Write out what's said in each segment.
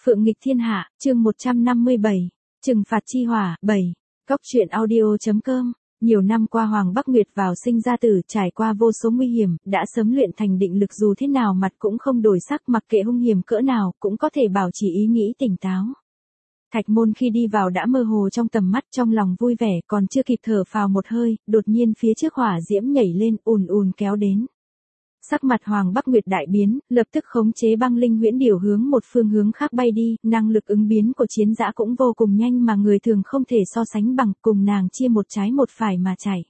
Phượng nghịch thiên hạ, chương 157, trừng phạt chi hỏa, 7. Góc truyện audio.com. Nhiều năm qua Hoàng Bắc Nguyệt vào sinh ra tử, trải qua vô số nguy hiểm, đã sớm luyện thành định lực, dù thế nào mặt cũng không đổi sắc, mặc kệ hung hiểm cỡ nào, cũng có thể bảo trì ý nghĩ tỉnh táo. Thạch Môn khi đi vào đã mơ hồ trong tầm mắt, trong lòng vui vẻ, còn chưa kịp thở phào một hơi, đột nhiên phía trước hỏa diễm nhảy lên, ùn ùn kéo đến. Sắc mặt Hoàng Bắc Nguyệt đại biến, lập tức khống chế băng linh huyễn điểu hướng một phương hướng khác bay đi, năng lực ứng biến của chiến dã cũng vô cùng nhanh mà người thường không thể so sánh bằng, cùng nàng chia một trái một phải mà chạy.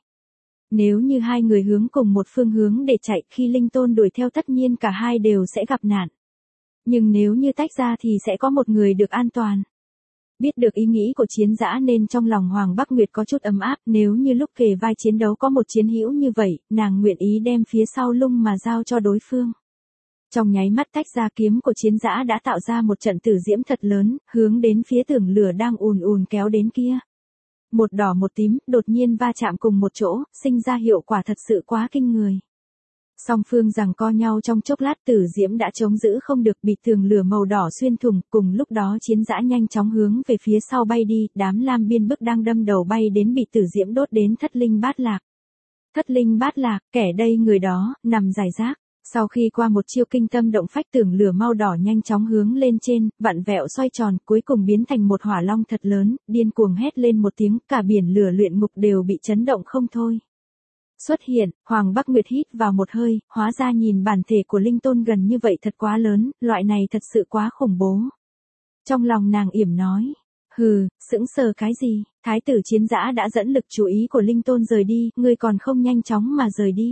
Nếu như hai người hướng cùng một phương hướng để chạy, khi Linh Tôn đuổi theo tất nhiên cả hai đều sẽ gặp nạn. Nhưng nếu như tách ra thì sẽ có một người được an toàn. Biết được ý nghĩ của chiến dã nên trong lòng Hoàng Bắc Nguyệt có chút ấm áp, nếu như lúc kề vai chiến đấu có một chiến hữu như vậy, nàng nguyện ý đem phía sau lưng mà giao cho đối phương. Trong nháy mắt tách ra, kiếm của chiến dã đã tạo ra một trận tử diễm thật lớn, hướng đến phía tường lửa đang ùn ùn kéo đến kia. Một đỏ một tím, đột nhiên va chạm cùng một chỗ, sinh ra hiệu quả thật sự quá kinh người. Song phương giằng co nhau trong chốc lát, tử diễm đã chống giữ không được, bị tường lửa màu đỏ xuyên thủng, cùng lúc đó chiến dã nhanh chóng hướng về phía sau bay đi, đám lam biên bức đang đâm đầu bay đến bị tử diễm đốt đến thất linh bát lạc. Thất linh bát lạc, kẻ đây người đó, nằm rải rác. Sau khi qua một chiêu kinh tâm động phách, tường lửa màu đỏ nhanh chóng hướng lên trên, vặn vẹo xoay tròn, cuối cùng biến thành một hỏa long thật lớn, điên cuồng hét lên một tiếng, cả biển lửa luyện ngục đều bị chấn động không thôi. Xuất hiện, Hoàng Bắc Nguyệt hít vào một hơi, hóa ra nhìn bản thể của Linh Tôn gần như vậy thật quá lớn, loại này thật sự quá khủng bố. Trong lòng nàng yểm nói, hừ, sững sờ cái gì, thái tử chiến dã đã dẫn lực chú ý của Linh Tôn rời đi, ngươi còn không nhanh chóng mà rời đi.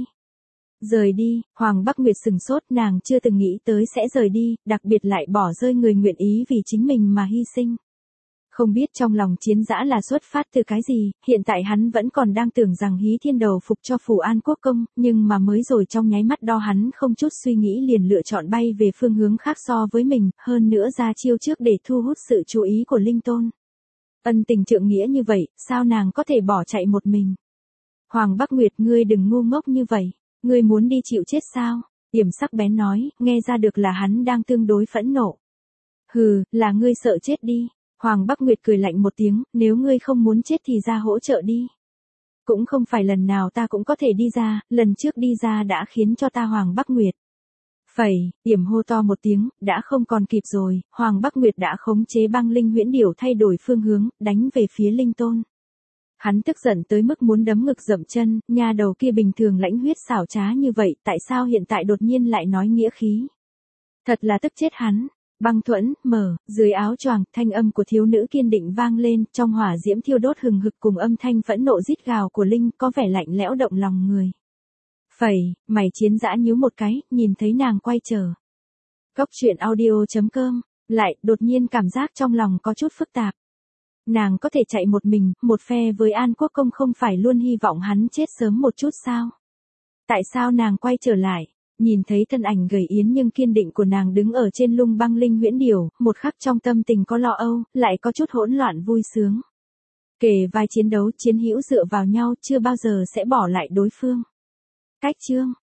Rời đi, Hoàng Bắc Nguyệt sừng sốt, nàng chưa từng nghĩ tới sẽ rời đi, đặc biệt lại bỏ rơi người nguyện ý vì chính mình mà hy sinh. Không biết trong lòng chiến dã là xuất phát từ cái gì, hiện tại hắn vẫn còn đang tưởng rằng Hí Thiên đầu phục cho Phù An Quốc công, nhưng mà mới rồi trong nháy mắt đó hắn không chút suy nghĩ liền lựa chọn bay về phương hướng khác so với mình, hơn nữa ra chiêu trước để thu hút sự chú ý của Linh Tôn. Ân tình trượng nghĩa như vậy, sao nàng có thể bỏ chạy một mình? Hoàng Bắc Nguyệt, ngươi đừng ngu ngốc như vậy, ngươi muốn đi chịu chết sao? Điểm sắc bén nói, nghe ra được là hắn đang tương đối phẫn nộ. Hừ, là ngươi sợ chết đi. Hoàng Bắc Nguyệt cười lạnh một tiếng, nếu ngươi không muốn chết thì ra hỗ trợ đi. Cũng không phải lần nào ta cũng có thể đi ra, lần trước đi ra đã khiến cho ta Hoàng Bắc Nguyệt. Phẩy, Điểm hô to một tiếng, đã không còn kịp rồi, Hoàng Bắc Nguyệt đã khống chế băng linh huyễn điểu thay đổi phương hướng, đánh về phía Linh Tôn. Hắn tức giận tới mức muốn đấm ngực dậm chân, nhà đầu kia bình thường lãnh huyết xảo trá như vậy, tại sao hiện tại đột nhiên lại nói nghĩa khí? Thật là tức chết hắn. Băng thuẫn, mở, dưới áo choàng, thanh âm của thiếu nữ kiên định vang lên, trong hỏa diễm thiêu đốt hừng hực cùng âm thanh phẫn nộ rít gào của Linh, có vẻ lạnh lẽo động lòng người. Phẩy, mày chiến dã nhíu một cái, nhìn thấy nàng quay trở. Góc truyện audio.com, lại, đột nhiên cảm giác trong lòng có chút phức tạp. Nàng có thể chạy một mình, một phe với An Quốc công, không phải luôn hy vọng hắn chết sớm một chút sao? Tại sao nàng quay trở lại? Nhìn thấy thân ảnh gầy yến nhưng kiên định của nàng đứng ở trên lưng băng linh huyễn điểu, một khắc trong tâm tình có lo âu, lại có chút hỗn loạn vui sướng. Kề vai chiến đấu, chiến hữu dựa vào nhau, chưa bao giờ sẽ bỏ lại đối phương. Cách chương